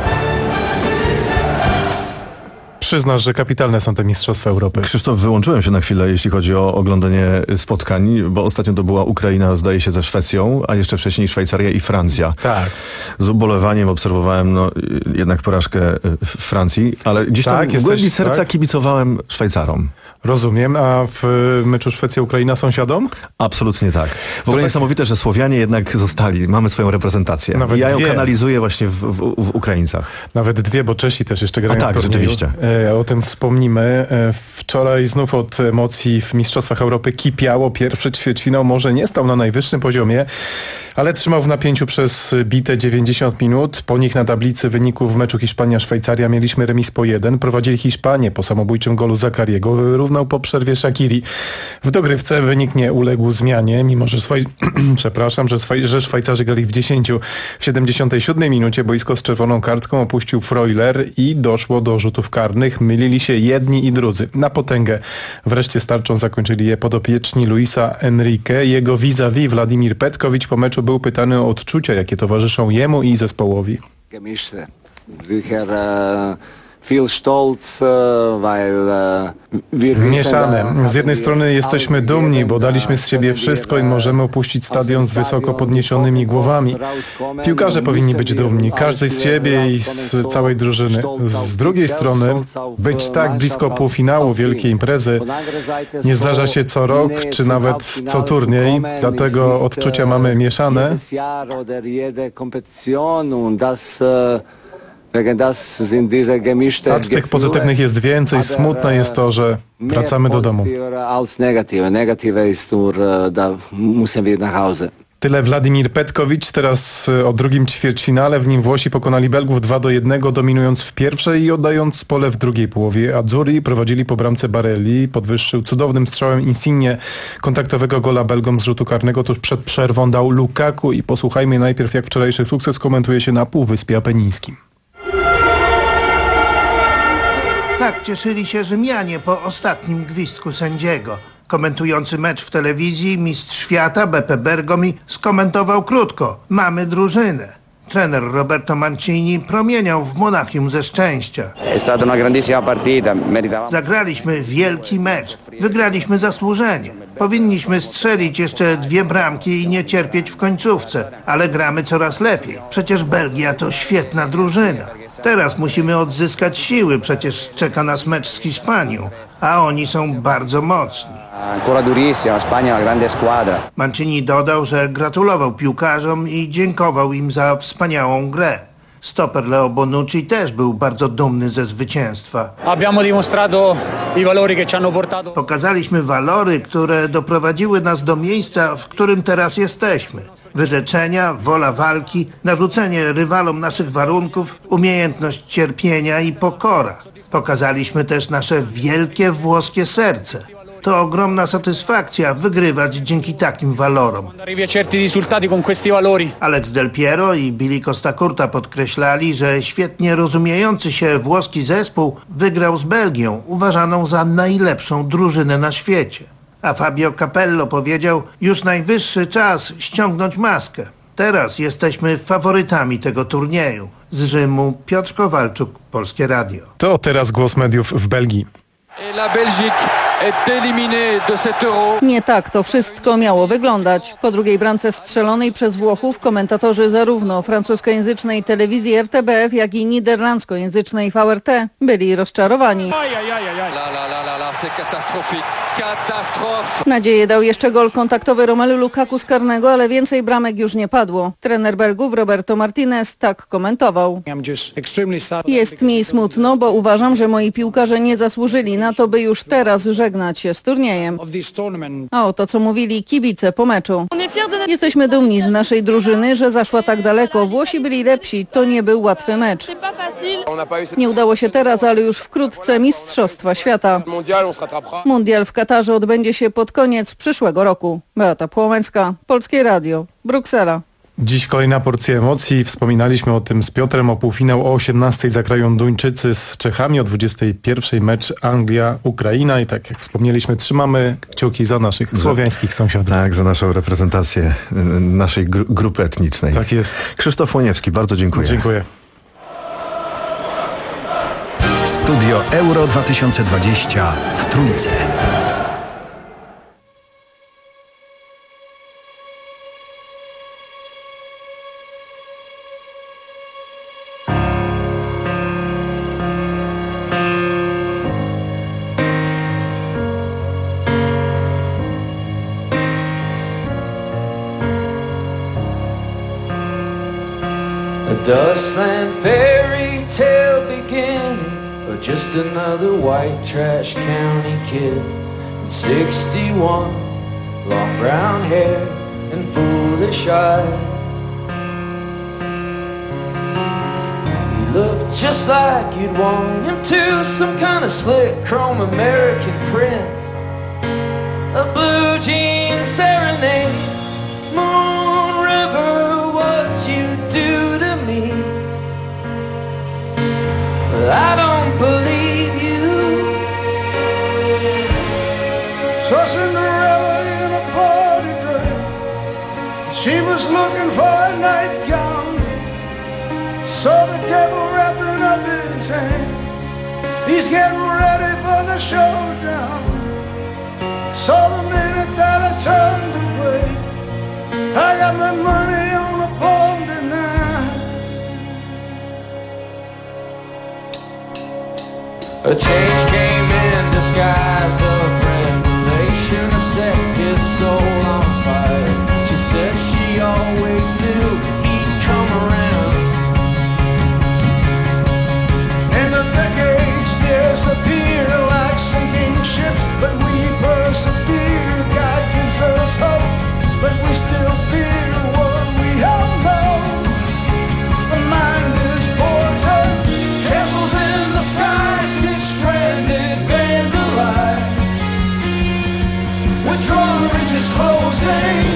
Przyznasz, że kapitalne są te Mistrzostwa Europy. Krzysztof, wyłączyłem się na chwilę, jeśli chodzi o oglądanie spotkań, bo ostatnio to była Ukraina, zdaje się, ze Szwecją, a jeszcze wcześniej Szwajcaria i Francja. Tak. Z ubolewaniem obserwowałem no, jednak porażkę Francji, ale gdzieś tam tak, w głębi serca tak? kibicowałem Szwajcarom. Rozumiem, a w meczu Szwecja-Ukraina sąsiadom? Absolutnie tak. W ogóle tak... niesamowite, że Słowianie jednak zostali. Mamy swoją reprezentację. Nawet ja ją dwie. kanalizuję właśnie w, w, w Ukraińcach. Nawet dwie, bo Czesi też jeszcze grają. A tak, w rzeczywiście. E, o tym wspomnimy. E, wczoraj znów od emocji w Mistrzostwach Europy kipiało. Pierwszy ćwierćfinał może nie stał na najwyższym poziomie, ale trzymał w napięciu przez bite dziewięćdziesiąt minut. Po nich na tablicy wyników w meczu Hiszpania-Szwajcaria mieliśmy remis po jeden. Prowadzili Hiszpanię po samobójczym golu Zakariego. Wyrównał po przerwie Shakiri. W dogrywce wynik nie uległ zmianie, mimo że, swaj... Przepraszam, że, swaj... że Szwajcarzy grali w dziesięciu. W siedemdziesiątej siódmej minucie boisko z czerwoną kartką opuścił Freuler i doszło do rzutów karnych. Mylili się jedni i drudzy. Na potęgę. Wreszcie starczą zakończyli je podopieczni Luisa Enrique. Jego vis-a-vis Władimir Petkowicz po meczu był pytany o odczucia, jakie towarzyszą jemu i zespołowi. Mieszane. Z jednej strony jesteśmy dumni, bo daliśmy z siebie wszystko i możemy opuścić stadion z wysoko podniesionymi głowami. Piłkarze powinni być dumni, każdy z siebie i z całej drużyny. Z drugiej strony, być tak blisko półfinału wielkiej imprezy nie zdarza się co rok, czy nawet co turniej, dlatego odczucia mamy mieszane. A tych pozytywnych jest więcej. Smutne jest to, że wracamy do domu. Tyle Władimir Petkowicz. Teraz o drugim ćwierćfinale. W nim Włosi pokonali Belgów dwa do jednego, dominując w pierwszej i oddając pole w drugiej połowie. Azzurri prowadzili po bramce Barelli. Podwyższył cudownym strzałem Insigne kontaktowego gola Belgom z rzutu karnego. Tuż przed przerwą dał Lukaku i posłuchajmy najpierw, jak wczorajszy sukces komentuje się na Półwyspie Apenińskim. Tak cieszyli się Rzymianie po ostatnim gwizdku sędziego. Komentujący mecz w telewizji mistrz świata Beppe Bergomi skomentował krótko: mamy drużynę. Trener Roberto Mancini promieniał w Monachium ze szczęścia. Zagraliśmy wielki mecz. Wygraliśmy zasłużenie. Powinniśmy strzelić jeszcze dwie bramki i nie cierpieć w końcówce, ale gramy coraz lepiej. Przecież Belgia to świetna drużyna. Teraz musimy odzyskać siły, przecież czeka nas mecz z Hiszpanią, a oni są bardzo mocni. Mancini dodał, że gratulował piłkarzom i dziękował im za wspaniałą grę. Stoper Leo Bonucci też był bardzo dumny ze zwycięstwa. Pokazaliśmy walory, które doprowadziły nas do miejsca, w którym teraz jesteśmy. Wyrzeczenia, wola walki, narzucenie rywalom naszych warunków, umiejętność cierpienia i pokora. Pokazaliśmy też nasze wielkie włoskie serce. To ogromna satysfakcja wygrywać dzięki takim walorom. Alex Del Piero i Billy Costa Curta podkreślali, że świetnie rozumiejący się włoski zespół wygrał z Belgią, uważaną za najlepszą drużynę na świecie. A Fabio Capello powiedział: już najwyższy czas ściągnąć maskę. Teraz jesteśmy faworytami tego turnieju. Z Rzymu Piotr Kowalczuk, Polskie Radio. To teraz głos mediów w Belgii. Nie tak to wszystko miało wyglądać. Po drugiej bramce strzelonej przez Włochów komentatorzy zarówno francuskojęzycznej telewizji R T B F, jak i niderlandzkojęzycznej V R T byli rozczarowani. Nadzieję dał jeszcze gol kontaktowy Romelu Lukaku z karnego, ale więcej bramek już nie padło. Trener Belgów Roberto Martinez tak komentował: jest mi smutno, bo uważam, że moi piłkarze nie zasłużyli na to, by już teraz żegnać się z turniejem. A oto co mówili kibice po meczu. Jesteśmy dumni z naszej drużyny, że zaszła tak daleko. Włosi byli lepsi, to nie był łatwy mecz. Nie udało się teraz, ale już wkrótce Mistrzostwa Świata. Mundial w Katarze odbędzie się pod koniec przyszłego roku. Beata Płomeńska, Polskie Radio, Bruksela. Dziś kolejna porcja emocji. Wspominaliśmy o tym z Piotrem. O półfinał o osiemnastej zagrają Duńczycy z Czechami, o dwudziestej pierwszej mecz Anglia-Ukraina i tak jak wspomnieliśmy, trzymamy kciuki za naszych za, słowiańskich sąsiadów. Tak, za naszą reprezentację naszej gru- grupy etnicznej. Tak jest. Krzysztof Łoniewski, bardzo dziękuję. Dziękuję. Studio Euro dwa tysiące dwadzieścia w Trójce. Dustland fairy tale beginning, or just another white trash county kid. sixty-one, long brown hair and foolish eyes. He looked just like you'd want him to, some kind of slick chrome American prince. A blue jean serenade, Moon River, what you do to me. I don't believe you. Saw Cinderella in a party dress. She was looking for a nightgown. Saw the devil wrapping up his hand. He's getting ready for the showdown. Saw the minute that I turned away. I got my money on a palm tonight. A change came in disguise of revelation. I set his soul on fire. She said she always knew he'd come around. And the decades disappear like sinking ships, but we persevere. God gives us hope, but we still fear what we don't know. The mind is poison, castles in the sky, six stranded vandalite. Withdrawn reaches closing.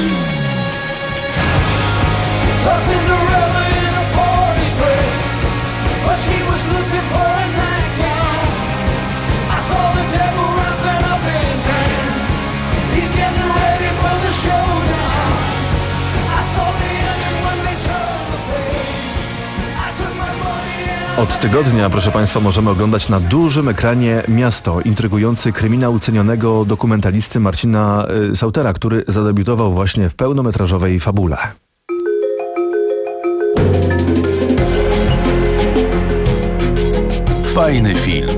Saw Cinderella in a party dress, but she was looking for a nightgown. I saw the devil wrapping up his hands. He's getting ready for the showdown. I saw the ending when they turned the page. I took my money and Od tygodnia, proszę Państwa, możemy oglądać na dużym ekranie Miasto, intrygujący kryminał cenionego dokumentalisty Marcina y, Sautera, który zadebiutował właśnie w pełnometrażowej fabule. Fajny film.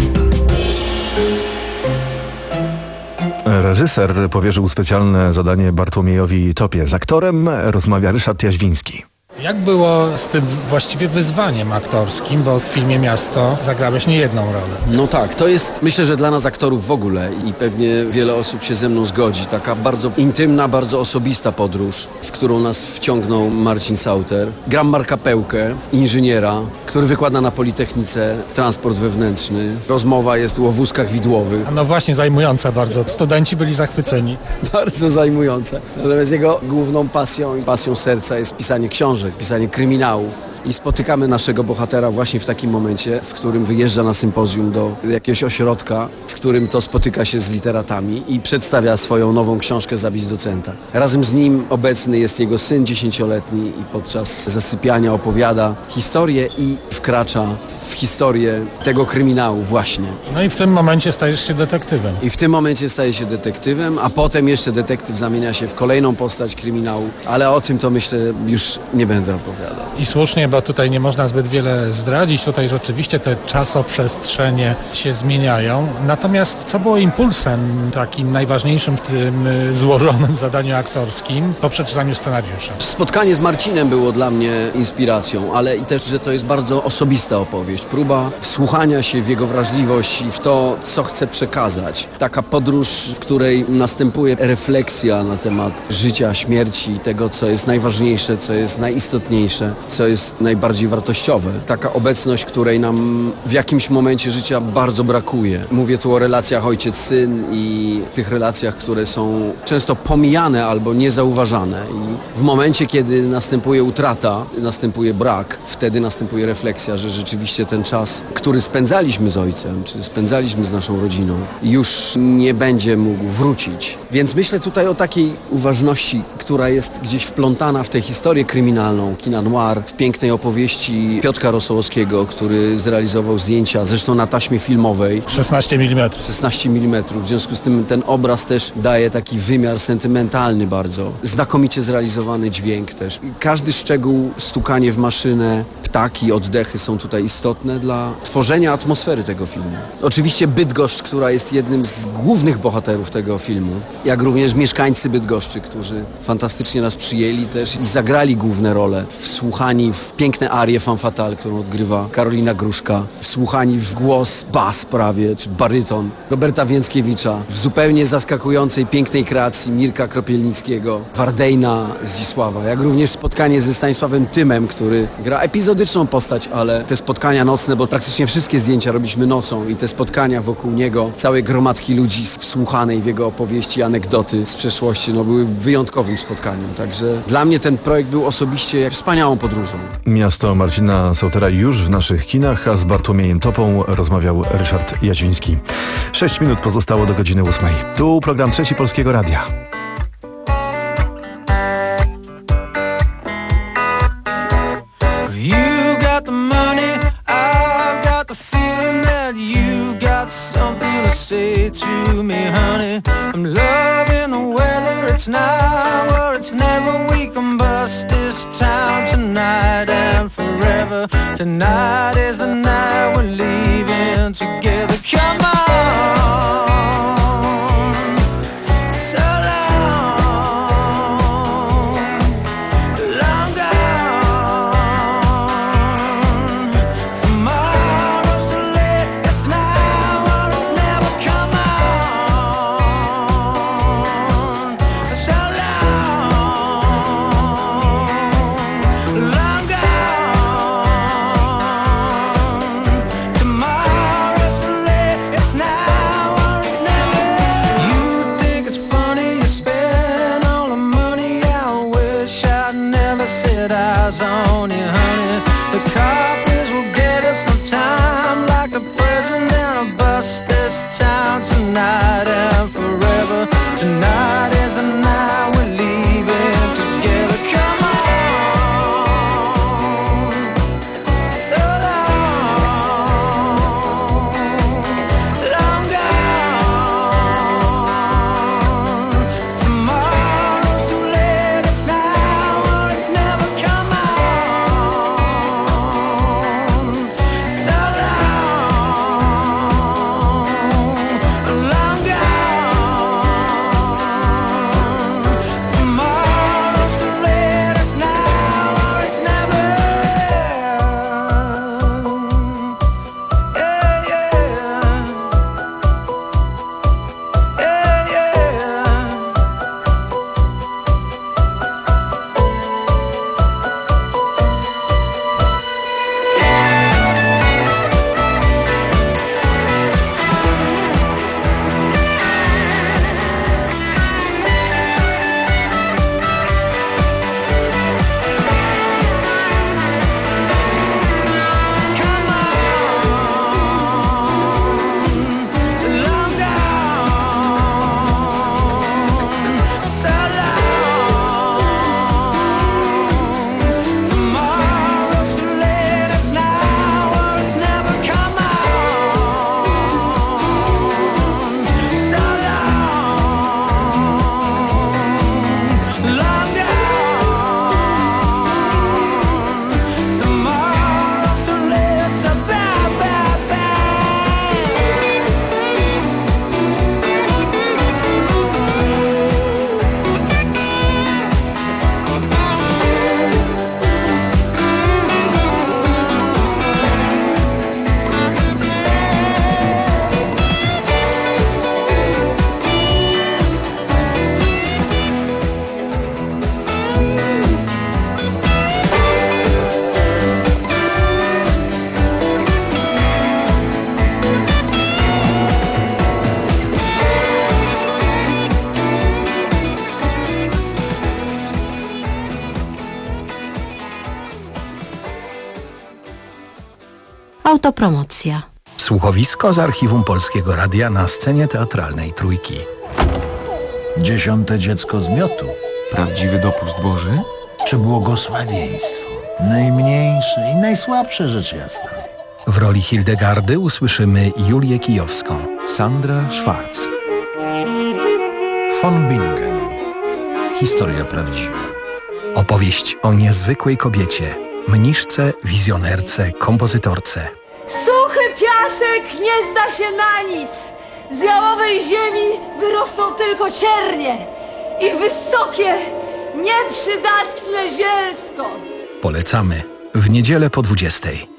Reżyser powierzył specjalne zadanie Bartłomiejowi Topie. Z aktorem rozmawia Ryszard Jaźwiński. Jak było z tym właściwie wyzwaniem aktorskim, bo w filmie Miasto zagrałeś niejedną rolę? No tak, to jest myślę, że dla nas aktorów w ogóle i pewnie wiele osób się ze mną zgodzi, taka bardzo intymna, bardzo osobista podróż, w którą nas wciągnął Marcin Sauter. Gram Marka Pełkę, inżyniera, który wykłada na Politechnice transport wewnętrzny. Rozmowa jest o wózkach widłowych. A no właśnie, zajmująca bardzo. Studenci byli zachwyceni. Bardzo zajmująca. Natomiast jego główną pasją i pasją serca jest pisanie książek, pisanie kryminałów. I spotykamy naszego bohatera właśnie w takim momencie, w którym wyjeżdża na sympozjum do jakiegoś ośrodka, w którym to spotyka się z literatami i przedstawia swoją nową książkę Zabić docenta. Razem z nim obecny jest jego syn dziesięcioletni i podczas zasypiania opowiada historię i wkracza w historię tego kryminału właśnie. No i w tym momencie stajesz się detektywem. I w tym momencie staje się detektywem, a potem jeszcze detektyw zamienia się w kolejną postać kryminału, ale o tym to myślę już nie będę opowiadał. I słusznie, bo tutaj nie można zbyt wiele zdradzić. Tutaj rzeczywiście te czasoprzestrzenie się zmieniają. Natomiast co było impulsem takim najważniejszym w tym złożonym zadaniu aktorskim po przeczytaniu scenariusza? Spotkanie z Marcinem było dla mnie inspiracją, ale i też, że to jest bardzo osobista opowieść. Próba wsłuchania się w jego wrażliwość i w to, co chce przekazać. Taka podróż, w której następuje refleksja na temat życia, śmierci, tego, co jest najważniejsze, co jest najistotniejsze, co jest jest najbardziej wartościowe. Taka obecność, której nam w jakimś momencie życia bardzo brakuje. Mówię tu o relacjach ojciec-syn i tych relacjach, które są często pomijane albo niezauważane. I w momencie, kiedy następuje utrata, następuje brak, wtedy następuje refleksja, że rzeczywiście ten czas, który spędzaliśmy z ojcem, czy spędzaliśmy z naszą rodziną, już nie będzie mógł wrócić. Więc myślę tutaj o takiej uważności, która jest gdzieś wplątana w tę historię kryminalną kina noir, w pięknej opowieści Piotra Rosołowskiego, który zrealizował zdjęcia, zresztą na taśmie filmowej. szesnaście milimetrów. szesnaście milimetrów. W związku z tym ten obraz też daje taki wymiar sentymentalny bardzo. Znakomicie zrealizowany dźwięk też. Każdy szczegół, stukanie w maszynę, ptaki, oddechy są tutaj istotne dla tworzenia atmosfery tego filmu. Oczywiście Bydgoszcz, która jest jednym z głównych bohaterów tego filmu, jak również mieszkańcy Bydgoszczy, którzy fantastycznie nas przyjęli też i zagrali główne role, wsłuchani w piękne arie Femme Fatale, którą odgrywa Karolina Gruszka, wsłuchani w głos, bas prawie, czy baryton Roberta Więckiewicza, w zupełnie zaskakującej, pięknej kreacji Mirka Kropielnickiego, Wardejna Zdzisława, jak również spotkanie ze Stanisławem Tymem, który gra epizodyczną postać, ale te spotkania nocne, bo praktycznie wszystkie zdjęcia robiliśmy nocą i te spotkania wokół niego, całej gromadki ludzi wsłuchanej w jego opowieści, anegdoty z przeszłości, no były wyjątkowym spotkaniem. Także dla mnie ten projekt był osobiście wspaniałą podróżą. Miasto Marcina Sautera już w naszych kinach, a z Bartłomiejem Topą rozmawiał Ryszard Jaźwiński. Sześć minut pozostało do godziny ósmej. Tu program Trzeci Polskiego Radia. You got the money, I've got the feeling that you got something to say to me, honey. I'm loving the weather, it's now or it's never. We can bust this town tonight and forever. Tonight is the night we're leaving together. Come on. Tonight is the night we're leaving together. Come on, so long, long gone. Tomorrow's too late, it's now or it's never. Come on, so long, long gone. Autopromocja. Słuchowisko z archiwum Polskiego Radia na scenie teatralnej Trójki. Dziesiąte dziecko z miotu. Prawdziwy dopust Boży? Czy błogosławieństwo? Najmniejsze i najsłabsze rzecz jasna. W roli Hildegardy usłyszymy Julię Kijowską. Sandra Schwarz. Von Bingen. Historia prawdziwa. Opowieść o niezwykłej kobiecie, mniszce, wizjonerce, kompozytorce. Suchy piasek nie zda się na nic. Z jałowej ziemi wyrosną tylko ciernie i wysokie, nieprzydatne zielsko. Polecamy w niedzielę po dwudziestej.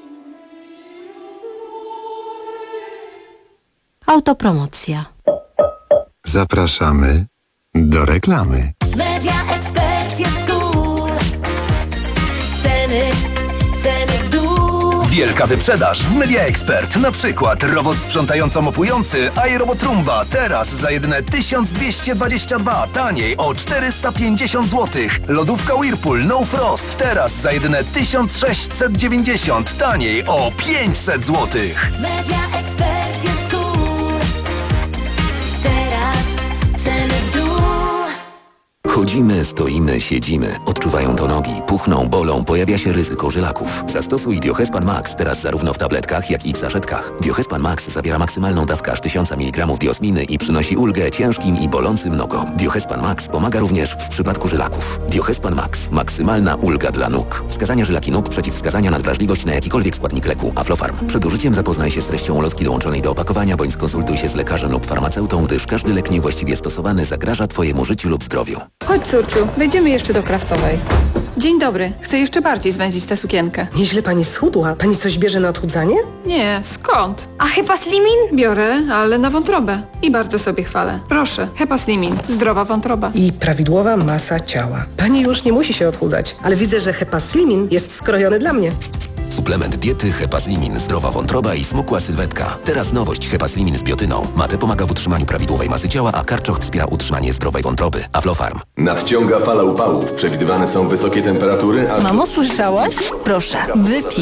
Autopromocja. Zapraszamy do reklamy. Media Expert jest cool. Ceny, ceny w dół. Wielka wyprzedaż w Media Expert. Na przykład robot sprzątająco-mopujący iRobot Roomba teraz za jedyne tysiąc dwieście dwadzieścia dwa, taniej o czterysta pięćdziesiąt złotych. Lodówka Whirlpool No Frost teraz za jedyne tysiąc sześćset dziewięćdziesiąt, taniej o pięćset złotych. Media Expert jest cool. Teraz ceny w dół. Chodzimy, stoimy, siedzimy. Odczuwają to nogi, puchną, bolą, pojawia się ryzyko żylaków. Zastosuj Diohespan Max teraz zarówno w tabletkach, jak i w saszetkach. Diohespan Max zawiera maksymalną dawkę aż tysiąc miligramów diosminy i przynosi ulgę ciężkim i bolącym nogom. Diohespan Max pomaga również w przypadku żylaków. Diohespan Max. Maksymalna ulga dla nóg. Wskazania żylaki nóg, przeciwwskazania na wrażliwość na jakikolwiek składnik leku. Aflofarm. Przed użyciem zapoznaj się z treścią ulotki dołączonej do opakowania, bądź skonsultuj się z lekarzem lub farmaceutą, gdyż każdy lek niewłaściwie stosowany zagraża Twojemu życiu lub zdrowiu. Chodź, córciu, wejdziemy jeszcze do Krawcowej. Dzień dobry, chcę jeszcze bardziej zwędzić tę sukienkę. Nieźle pani schudła. Pani coś bierze na odchudzanie? Nie, skąd? A Hepa Slimin? Biorę, ale na wątrobę. I bardzo sobie chwalę. Proszę, Hepa Slimin, zdrowa wątroba. I prawidłowa masa ciała. Pani już nie musi się odchudzać, ale widzę, że Hepa Slimin jest skrojony dla mnie. Suplement diety Hepaslimin, zdrowa wątroba i smukła sylwetka. Teraz nowość Hepaslimin z biotyną. Mate pomaga w utrzymaniu prawidłowej masy ciała, a karczoch wspiera utrzymanie zdrowej wątroby. Aflofarm. Nadciąga fala upałów. Przewidywane są wysokie temperatury, a... Mamo, słyszałaś? Proszę, wypij.